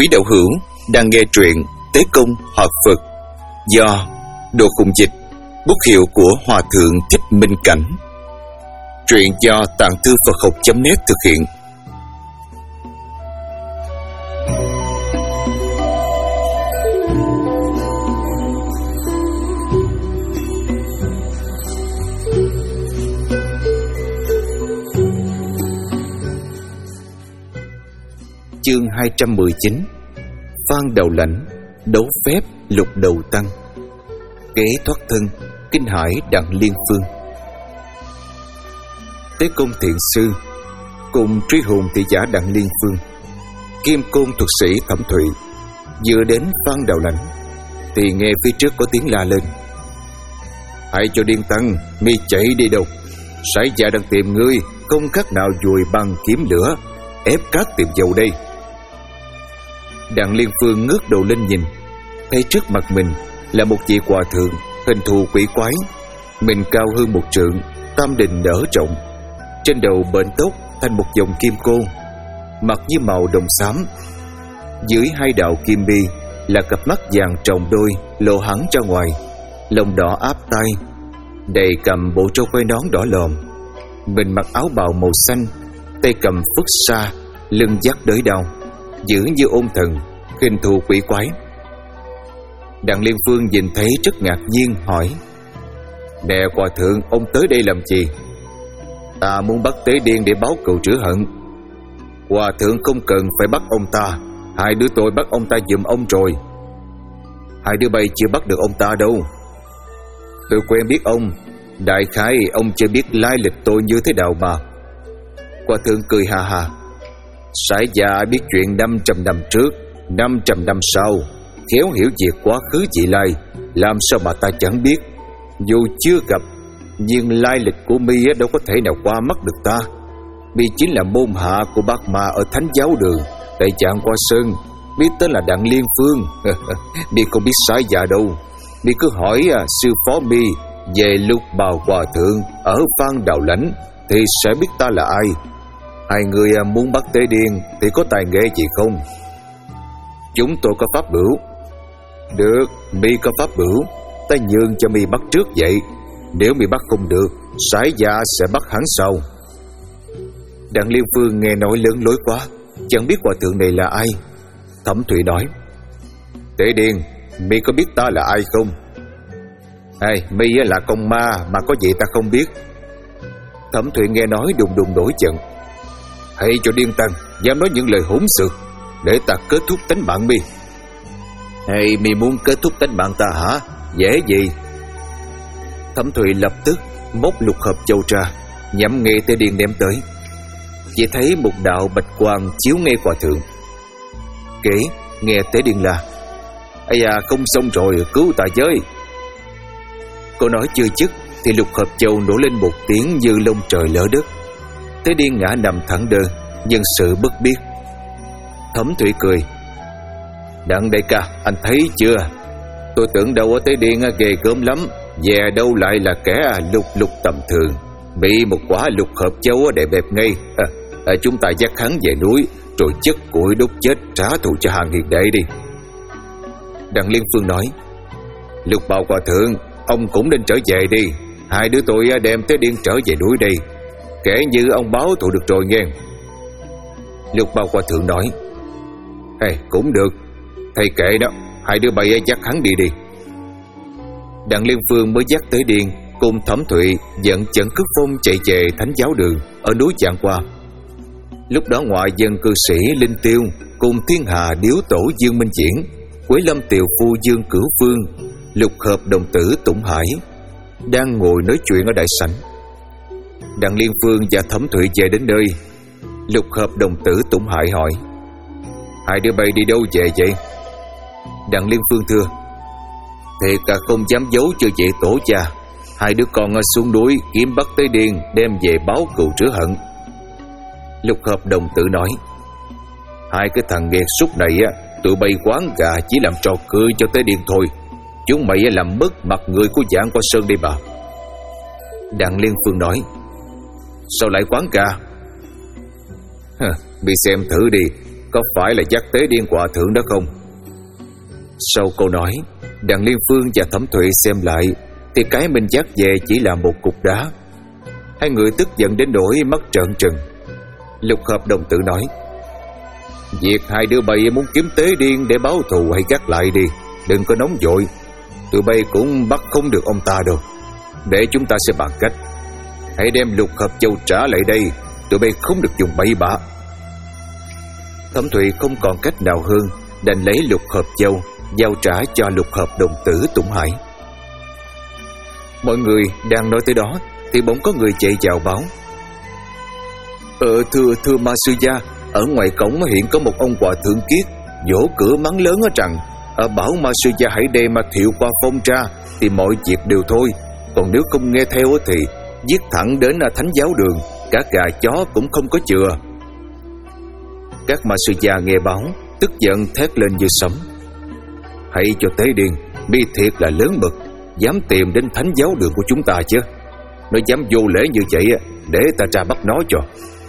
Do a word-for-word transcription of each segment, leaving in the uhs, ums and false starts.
Quý đạo hữu đang nghe truyện Tế Công Họ Phật do Đồ Khùng Dịch, bút hiệu của Hòa Thượng Thích Minh Cảnh. Truyện do Tạng Thư Phật Học chấm net thực hiện. Chương hai trăm mười chín. Phan Đầu Lãnh đấu phép lục đầu tăng, kế thoát thân kinh hải Đặng Liên Phương. Tế Công thiện sư cùng truy hồn thị giả Đặng Liên Phương, kim côn thuật sĩ Thẩm Thụy vừa đến Phan Đầu Lãnh thì nghe phía trước có tiếng la lên: "Hãy cho điên tăng, mi chạy đi đâu? Sải già đang tìm ngươi, không khác nào dùi bằng kiếm lửa ép cát tìm dầu đây." Đặng Liên Phương ngước đầu lên nhìn, thấy trước mặt mình là một vị hòa thượng hình thù quỷ quái, mình cao hơn một trượng, tam đình nở rộng, trên đầu bện tóc thành một vòng kim cô, mặt như màu đồng xám, dưới hai đạo kim bi là cặp mắt vàng tròn đôi lộ hẳn ra ngoài, lông đỏ áp tai, đầy cầm bộ trâu quai nón đỏ lòm. Mình mặc áo bào màu xanh, tay cầm phất sa, lưng dắt đới đao, giữ như ôn thần, hình thù quỷ quái. Đặng Liên Phương nhìn thấy rất ngạc nhiên, hỏi: "Nè hòa thượng, ông tới đây làm gì?" "Ta muốn bắt Tế Điên để báo cừu trữ hận." "Hòa thượng không cần phải bắt ông ta, hai đứa tôi bắt ông ta giùm ông rồi." "Hai đứa bay chưa bắt được ông ta đâu." "Tôi quen biết ông, đại khái ông chưa biết lai lịch tôi như thế nào mà." Hòa thượng cười hà hà: "Sải già biết chuyện năm trăm năm trước, năm trăm năm sau, khéo hiểu việc quá khứ vị lai, làm sao mà ta chẳng biết. Dù chưa gặp, nhưng lai lịch của mi đâu có thể nào qua mắt được ta. Mi chính là môn hạ của bác ma ở Thánh Giáo Đường, tại Trạm Qua Sơn, biết tên là Đặng Liên Phương." "Mi không biết sải già đâu. Mi cứ hỏi à, sư phó mi về Lục Bào hòa thượng ở Phan Đầu Lãnh thì sẽ biết ta là ai. Hai người muốn bắt Tế Điên thì có tài nghệ gì không?" "Chúng tôi có pháp bửu." "Được, mi có pháp bửu, ta nhường cho mi bắt trước vậy. Nếu mi bắt không được, sải già sẽ bắt hắn sau." Đặng Liên Phương nghe nói lớn lối quá, chẳng biết hòa thượng này là ai. Thẩm Thụy nói: "Tế Điên, mi có biết ta là ai không?" "Hay, mi là con ma mà có gì ta không biết." Thẩm Thụy nghe nói đùng đùng nổi giận: "Hãy cho điên tăng dám nói những lời hỗn xược, để ta kết thúc tánh mạng mi." "Hay mi muốn kết thúc tánh mạng ta hả? Dễ gì." Thẩm Thụy lập tức móc lục hợp châu ra, nhắm ngay Tế Điên ném tới. Chỉ thấy một đạo bạch quang chiếu ngay hòa thượng. Kể nghe Tế Điên là: "Ây da, không xong rồi, cứu ta với." Câu nói chưa dứt thì lục hợp châu nổ lên một tiếng như lông trời lỡ đất. Tế Điên ngã nằm thẳng đơ, nhân sự bất biết. Thẩm Thụy cười: "Đặng đại ca, anh thấy chưa? Tôi tưởng đâu ở Tế Điên ghê gớm lắm, về đâu lại là kẻ lục lục tầm thường. Bị một quả lục hợp châu để bẹp ngay. à, à, Chúng ta dắt hắn về núi, rồi chất củi đốt chết trả thù cho hàng hiền đệ đi." Đặng Liên Phương nói: "Lục Bào hòa thượng, ông cũng nên trở về đi. Hai đứa tôi đem Tế Điên trở về núi đây, kể như ông báo thù được rồi nghe." Lục Bào hòa thượng nói: "Hey, cũng được, thầy kệ đó, hai đứa bay dắt hắn đi đi." Đặng Liên Phương mới dắt Tế Điên cùng Thẩm Thụy dẫn Trần Cước Phong chạy về Thánh Giáo Đường ở núi Trạm Qua. Lúc đó ngoại dân cư sĩ Linh Tiêu cùng Thiên Hà Điếu Tổ Dương Minh Diễn, Quế Lâm Tiều Phu Dương Cửu Phương, Lục Hợp đồng tử Tụng Hải đang ngồi nói chuyện ở đại sảnh. Đặng Liên Phương và Thẩm Thụy về đến nơi. Lục Hợp đồng tử Tụng Hải hỏi: "Hai đứa bay đi đâu về vậy?" Đặng Liên Phương thưa: "Thiệt cả không dám giấu cho vậy tổ cha. Hai đứa con xuống núi kiếm bắt Tế Điên đem về báo cừu trữ hận." Lục Hợp đồng tử nói: "Hai cái thằng nghiệt súc này á, tụi bay quán gà chỉ làm trò cười cho Tế Điên thôi. Chúng mày làm mất mặt người của Giảng Qua Sơn đi bà." Đặng Liên Phương nói: "Sao lại quán gà?" "Bị xem thử đi, có phải là dắt Tế Điên Hòa Thượng đó không? Sau câu nói, Đặng Liên Phương và Thẩm Thụy xem lại thì cái mình dắt về chỉ là một cục đá. Hai người tức giận đến nỗi mắt trợn trừng. Lục Hợp đồng tử nói: việc hai đứa bay muốn kiếm Tế Điên để báo thù hãy gác lại đi, đừng có nóng vội. Tụi bay cũng bắt không được ông ta đâu. Để chúng ta sẽ bàn cách. Hãy đem Lục Hợp Châu trả lại đây, tụi bay không được dùng bậy bạ. Thẩm Thụy không còn cách nào hơn, đành lấy Lục Hợp Châu giao trả cho Lục Hợp đồng tử Tùng Hải. Mọi người đang nói tới đó thì bỗng có người chạy vào báo: Ờ thưa thưa Ma Sư Gia, ở ngoài cổng hiện có một ông hòa thượng kiết vỗ cửa mắng lớn ở rằng ở bảo Ma Sư Gia hãy đem mà Thiệu Qua Phong ra thì mọi việc đều thôi, còn nếu không nghe theo thì giết thẳng đến Thánh Giáo Đường, cả gà chó cũng không có chừa. Các Ma Sư Gia nghe báo tức giận thét lên như sấm: hãy cho Tế Điên, mi thiệt là lớn mực, dám tìm đến Thánh Giáo Đường của chúng ta chứ. Nó dám vô lễ như vậy, để ta ra bắt nó cho.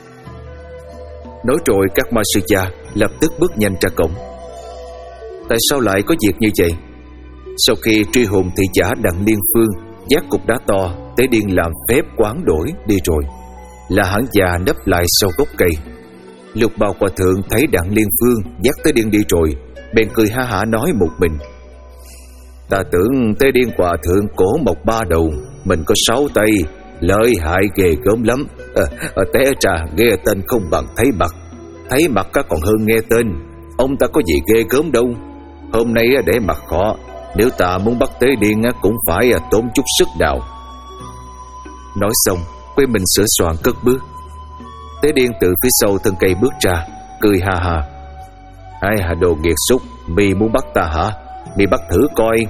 Nói rồi các Ma Sư Gia lập tức bước nhanh ra cổng. Tại sao lại có việc như vậy? Sau khi truy hồn thị giả Đặng Liên Phương vác cục đá to, Tế Điên làm phép quán đổi đi rồi, là hãng già nấp lại sau gốc cây. Lục Bào Hòa Thượng thấy Đặng Liên Phương dắt Tế Điên đi rồi, bèn cười ha hả nói một mình: ta tưởng Tế Điên Hòa Thượng cổ mọc ba đầu, mình có sáu tay, lợi hại ghê gớm lắm. à, à, Té ra nghe tên không bằng thấy mặt, thấy mặt các còn hơn nghe tên. Ông ta có gì ghê gớm đâu. Hôm nay để mặt họ, nếu ta muốn bắt Tế Điên cũng phải tốn chút sức nào. Nói xong quay mình sửa soạn cất bước. Tế Điên từ phía sau thân cây bước ra, cười ha ha: ai hà đồ nghiệt xúc, mi muốn bắt ta hả? Mi bắt thử coi.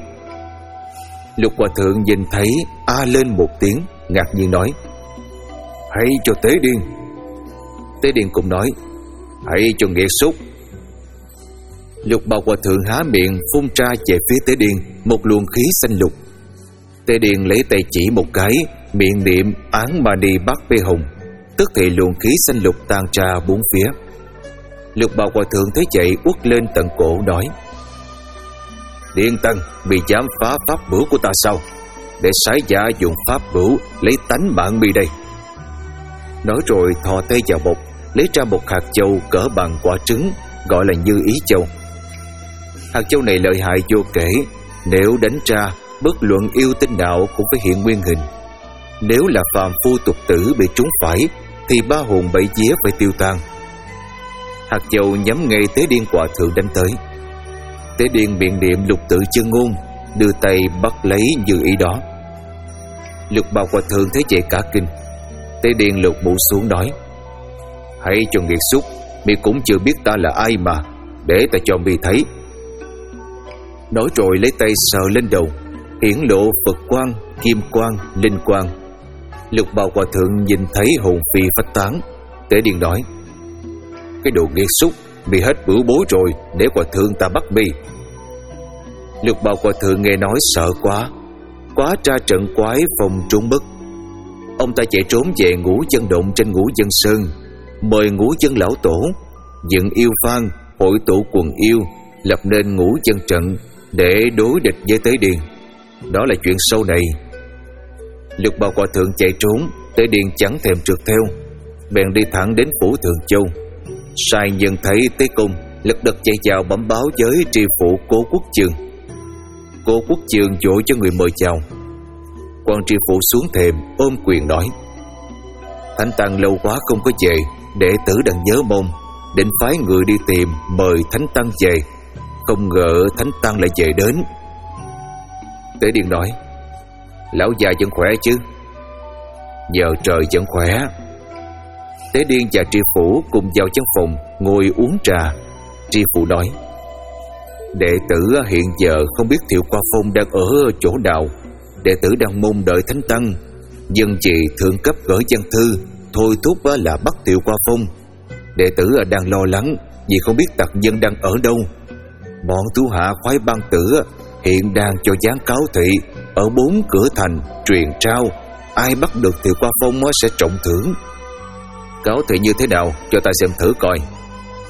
Lục Hòa Thượng nhìn thấy a lên một tiếng, ngạc nhiên nói: hãy cho Tế Điên. Tế Điên cũng nói: hãy cho nghiệt xúc. Lục Bào Hòa Thượng há miệng phun ra về phía Tế Điên một luồng khí xanh lục. Tế Điên lấy tay chỉ một cái, miệng niệm Án Mani Bát Bê Hồng, tức thì luồng khí xanh lục tan ra bốn phía. Lục Bào Hòa Thượng thấy vậy uất lên tận cổ nói: Điên Tân, bị dám phá pháp bửu của ta sao? Để sái giả dùng pháp bửu lấy tánh mạng mi đây. Nói rồi thò tay vào bọc, lấy ra một hạt châu cỡ bằng quả trứng, gọi là Như Ý Châu. Hạt châu này lợi hại vô kể, nếu đánh ra bất luận yêu tinh nào cũng phải hiện nguyên hình. Nếu là phàm phu tục tử bị trúng phải thì ba hồn bảy vía phải tiêu tan. Hạt châu nhắm ngay Tế Điên Hòa Thượng đánh tới. Tế Điên miệng niệm lục tự chân ngôn, đưa tay bắt lấy Như Ý đó. Lục Bào Hòa Thượng thấy vậy cả kinh. Tế Điên lục mũ xuống nói: hãy cho nghiệt xúc, mi cũng chưa biết ta là ai mà, để ta cho mi thấy. Nói rồi lấy tay sờ lên đầu, hiển lộ Phật quang, kim quang, linh quang. Lục Bào Hòa Thượng nhìn thấy hồn phi phách tán. Tế Điên nói: cái đồ nghiệt xúc, mi hết bửu bối rồi, để Hòa Thượng ta bắt mi. Lục Bào Hòa Thượng nghe nói sợ quá, quá tra trận quái phòng trốn mất. Ông ta chạy trốn về Ngũ Chân Động trên Ngũ Chân Sơn, mời Ngũ Chân Lão Tổ dựng yêu phan, hội tụ quần yêu, lập nên Ngũ Chân Trận để đối địch với Tế Điên. Đó là chuyện sau này. Lục Bào Hòa Thượng chạy trốn, Tế Điên chẳng thèm trượt theo, bèn đi thẳng đến phủ Thượng Châu. Sai nhân thấy Tế Công lật đật chạy vào bẩm báo với tri phủ Cố Quốc Chương. Cố Quốc Chương vội cho người mời chào. Quan tri phủ xuống thềm ôm quyền nói: Thánh Tăng lâu quá không có về, đệ tử đang nhớ mong, định phái người đi tìm mời Thánh Tăng về, không ngờ Thánh Tăng lại về đến. Tế Điên nói: lão già vẫn khỏe chứ? Nhờ trời vẫn khỏe. Tế Điên và tri phủ cùng vào trong phòng ngồi uống trà. Tri phủ nói: đệ tử hiện giờ không biết Thiệu Qua Phong đang ở chỗ nào. Đệ tử đang mong đợi Thánh Tăng. Dân chỉ thượng cấp gửi văn thư thôi thúc là bắt Thiệu Qua Phong. Đệ tử đang lo lắng vì không biết tặc nhân đang ở đâu. Bọn thủ hạ khoái bang tử hiện đang cho gián cáo thị ở bốn cửa thành truyền trao, ai bắt được Thiệu Qua Phong sẽ trọng thưởng. Cáo thị như thế nào cho ta xem thử coi.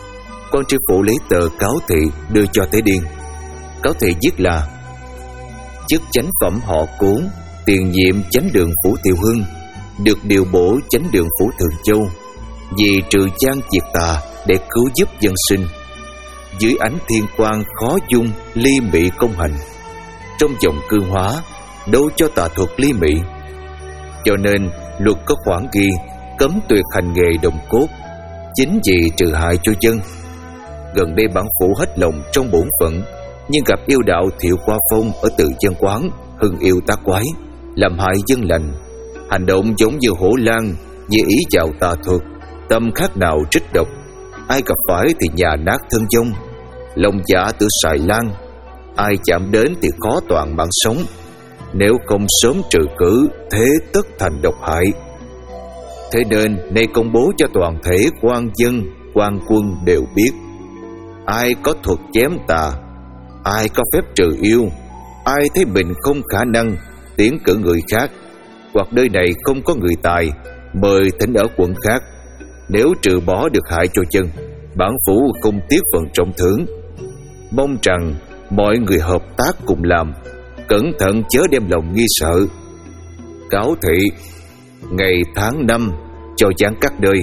Quan tri phủ lấy tờ cáo thị đưa cho Tế Điên. Cáo thị viết là: chức chánh phẩm họ Cố, tiền nhiệm chánh đường phủ Tiều Hưng, được điều bổ chánh đường phủ Thường Châu, vì trừ gian diệt tà để cứu giúp dân sinh. Dưới ánh thiên quang khó dung ly mị công hành, trong vòng cư hóa đâu cho tà thuật ly mị. Cho nên luật có khoản ghi cấm tuyệt hành nghề đồng cốt, chính vì trừ hại cho dân. Gần đây bản phủ hết lòng trong bổn phận, nhưng gặp yêu đạo Thiệu Qua Phong ở Tự Dân Quán hưng yêu tác quái, làm hại dân lành, hành động giống như hổ lang, như ý vào tà thuật, tâm khác nào trích độc. Ai gặp phải thì nhà nát thân vong, lòng dạ tự xài lan, ai chạm đến thì khó toàn mạng sống. Nếu không sớm trừ cử, thế tất thành độc hại. Thế nên nay công bố cho toàn thể quan dân, quan quân đều biết: ai có thuật chém tà, ai có phép trừ yêu, ai thấy mình không khả năng, tiến cử người khác, hoặc nơi này không có người tài, mời thỉnh ở quận khác. Nếu trừ bỏ được hại cho dân, bản phủ không tiếc phần trọng thưởng. Mong rằng mọi người hợp tác cùng làm, cẩn thận chớ đem lòng nghi sợ. Cáo thị, ngày tháng năm cho gián cắt đời.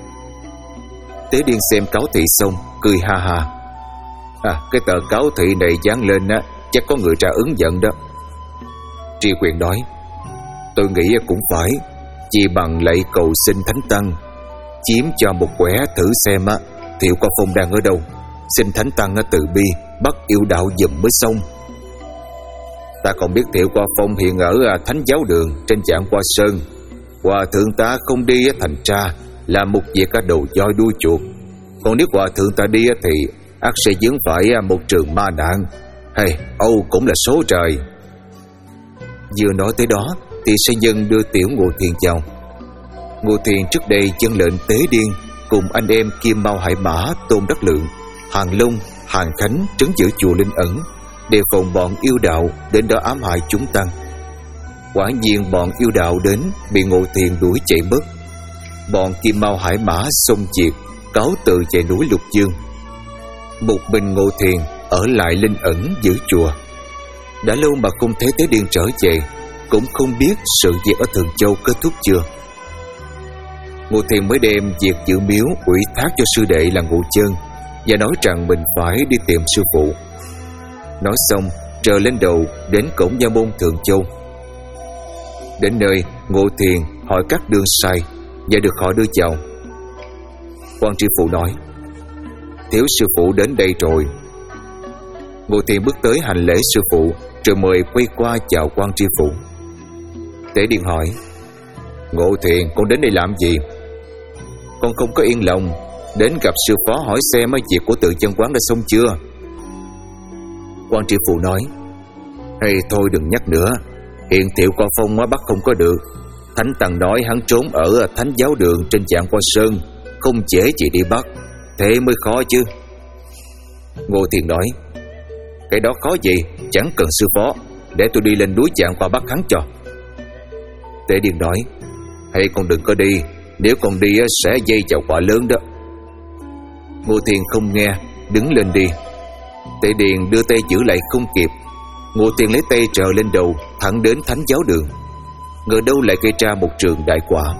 Tế Điên xem cáo thị xong cười ha ha: À, cái tờ cáo thị này dán lên á, chắc có người ra ứng giận đó. Tri Quyền nói: Tôi nghĩ cũng phải, chỉ bằng lạy cầu xin Thánh Tăng chiếm cho một quẻ thử xem á, Thiệu Qua Phong đang ở đâu. Xin Thánh Tăng từ bi bắt yêu đạo giùm mới xong. Ta còn biết Thiệu Qua Phong hiện ở Thánh Giáo Đường trên Vạn Qua Sơn. Hòa thượng ta không đi thành ra làm một việc cả đầu voi đuôi chuột. Còn nếu hòa thượng ta đi thì ắt sẽ vướng phải một trường ma nạn. Hay, Âu cũng là số trời. Vừa nói tới đó thì sai nhân đưa Tiểu Ngô Thiền vào. Ngô Thiền trước đây dân lệnh Tế Điên cùng anh em Kim Mao Hải Mã, Tôn Đắc Lượng, Hàng Long, Hàng Khánh trấn giữ chùa Linh Ẩn, đề phòng bọn yêu đạo đến đó ám hại chúng tăng. Quả nhiên bọn yêu đạo đến bị Ngô Thiền đuổi chạy mất. Bọn Kim Mao Hải Mã xông diệt, cáo từ về núi Lục Dương. Một mình Ngô Thiền ở lại Linh Ẩn giữ chùa. Đã lâu mà không thấy Tế Điên trở về, cũng không biết sự việc ở Thường Châu kết thúc chưa. Ngô Thiền mới đem việc giữ miếu ủy thác cho sư đệ là Ngô Chân, và nói rằng mình phải đi tìm sư phụ. Nói xong trờ lên đầu đến cổng Nha môn Thường Châu. Đến nơi, Ngô Thiền hỏi các đương sai và được họ đưa vào. Quan tri phủ nói: Thiếu sư phụ đến đây rồi. Ngô Thiền bước tới hành lễ sư phụ, rồi mời quay qua chào quan tri phủ. Tế Điên hỏi: Ngô Thiền, con đến đây làm gì? Con không có yên lòng, đến gặp sư phó hỏi xem việc của Tự Dân Quán đã xong chưa. Quan tri phủ nói: Hay thôi đừng nhắc nữa, hiện Thiệu Qua Phong bắt không có được. Thánh Tăng nói hắn trốn ở Thánh Giáo Đường trên Vạn Qua Sơn, không dễ gì đi bắt, thế mới khó chứ. Ngô Thiền nói: Cái đó khó gì, chẳng cần sư phó, để tôi đi lên núi Vạn Qua bắt hắn cho. Tế Điên nói: Hay con đừng có đi, nếu con đi sẽ dây vào quả lớn đó. Ngô Thiền không nghe, đứng lên đi. Tế Điền đưa tay giữ lại không kịp. Ngô Thiền lấy tay trờ lên đầu, thẳng đến Thánh Giáo Đường. Ngờ đâu lại gây ra một trường đại quả.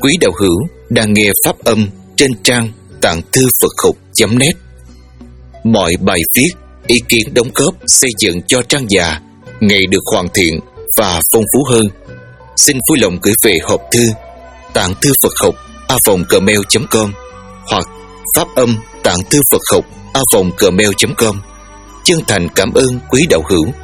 quý đạo hữu đang nghe pháp âm trên trang tạng thư Phật học chấm net. Mọi bài viết, ý kiến đóng góp xây dựng cho trang già ngày được hoàn thiện và phong phú hơn. Xin vui lòng gửi về hộp thư tạng thư Phật học a vòng gmail chấm com hoặc pháp âm tạng thư Phật học a vòng gmail chấm com. Chân thành cảm ơn quý đạo hữu